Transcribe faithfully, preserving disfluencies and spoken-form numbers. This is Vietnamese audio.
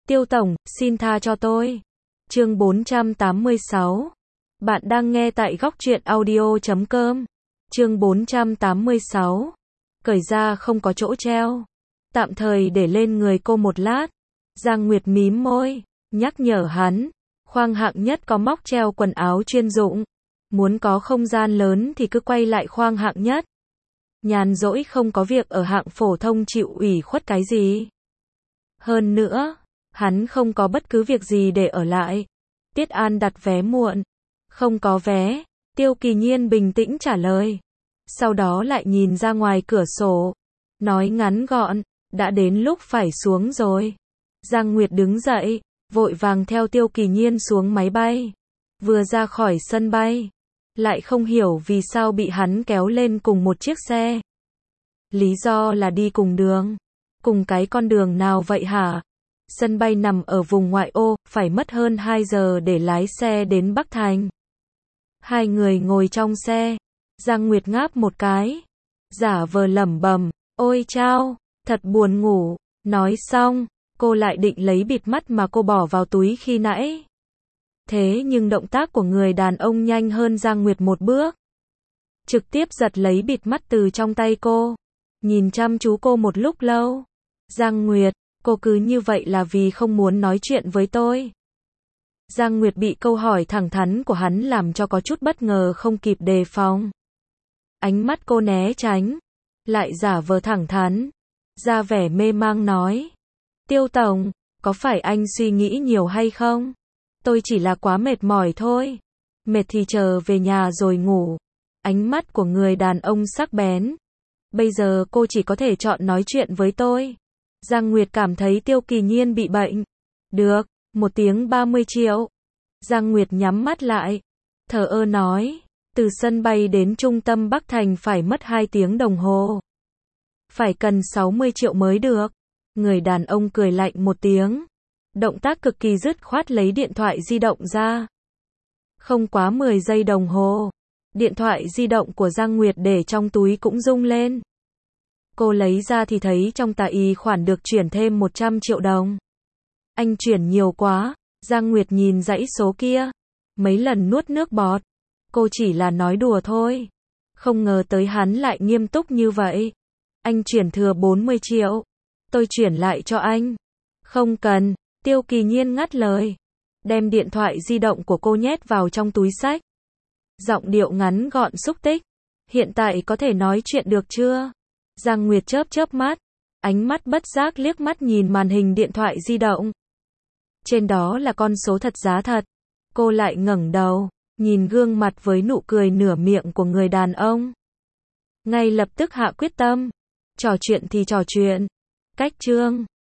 Tiêu tổng, xin tha cho tôi. Chương bốn trăm tám mươi sáu. Bạn đang nghe tại góc truyện audio chấm com. Chương bốn trăm tám mươi sáu. Cởi ra không có chỗ treo. Tạm thời để lên người cô một lát. Giang Nguyệt mím môi, nhắc nhở hắn. Khoang hạng nhất có móc treo quần áo chuyên dụng. Muốn có không gian lớn thì cứ quay lại khoang hạng nhất. Nhàn rỗi không có việc ở hạng phổ thông chịu ủy khuất cái gì. Hơn nữa, hắn không có bất cứ việc gì để ở lại. Tiết An đặt vé muộn. Không có vé, Tiêu Kỳ Nhiên bình tĩnh trả lời. Sau đó lại nhìn ra ngoài cửa sổ. Nói ngắn gọn, đã đến lúc phải xuống rồi. Giang Nguyệt đứng dậy, vội vàng theo Tiêu Kỳ Nhiên xuống máy bay. Vừa ra khỏi sân bay, lại không hiểu vì sao bị hắn kéo lên cùng một chiếc xe. Lý do là đi cùng đường. Cùng cái con đường nào vậy hả? Sân bay nằm ở vùng ngoại ô, phải mất hơn hai giờ để lái xe đến Bắc Thành. Hai người ngồi trong xe, Giang Nguyệt ngáp một cái, giả vờ lẩm bẩm, ôi chao, thật buồn ngủ. Nói xong, cô lại định lấy bịt mắt mà cô bỏ vào túi khi nãy. Thế nhưng động tác của người đàn ông nhanh hơn Giang Nguyệt một bước. Trực tiếp giật lấy bịt mắt từ trong tay cô. Nhìn chăm chú cô một lúc lâu. Giang Nguyệt, cô cứ như vậy là vì không muốn nói chuyện với tôi. Giang Nguyệt bị câu hỏi thẳng thắn của hắn làm cho có chút bất ngờ không kịp đề phòng. Ánh mắt cô né tránh, lại giả vờ thẳng thắn, ra vẻ mê mang nói. Tiêu tổng, có phải anh suy nghĩ nhiều hay không? Tôi chỉ là quá mệt mỏi thôi. Mệt thì chờ về nhà rồi ngủ. Ánh mắt của người đàn ông sắc bén. Bây giờ cô chỉ có thể chọn nói chuyện với tôi. Giang Nguyệt cảm thấy Tiêu Kỳ Nhiên bị bệnh. Được, một tiếng ba mươi triệu. Giang Nguyệt nhắm mắt lại, thờ ơ nói, từ sân bay đến trung tâm Bắc Thành phải mất hai tiếng đồng hồ. Phải cần sáu mươi triệu mới được. Người đàn ông cười lạnh một tiếng. Động tác cực kỳ dứt khoát lấy điện thoại di động ra. Không quá mười giây đồng hồ, điện thoại di động của Giang Nguyệt để trong túi cũng rung lên. Cô lấy ra thì thấy trong tài khoản được chuyển thêm một trăm triệu đồng. Anh chuyển nhiều quá. Giang Nguyệt nhìn dãy số kia, mấy lần nuốt nước bọt. Cô chỉ là nói đùa thôi. Không ngờ tới hắn lại nghiêm túc như vậy. Anh chuyển thừa bốn mươi triệu. Tôi chuyển lại cho anh. Không cần. Tiêu Kỳ Nhiên ngắt lời. Đem điện thoại di động của cô nhét vào trong túi xách. Giọng điệu ngắn gọn xúc tích. Hiện tại có thể nói chuyện được chưa? Giang Nguyệt chớp chớp mắt. Ánh mắt bất giác liếc mắt nhìn màn hình điện thoại di động. Trên đó là con số thật giá thật. Cô lại ngẩng đầu, nhìn gương mặt với nụ cười nửa miệng của người đàn ông. Ngay lập tức hạ quyết tâm. Trò chuyện thì trò chuyện. Cách chương.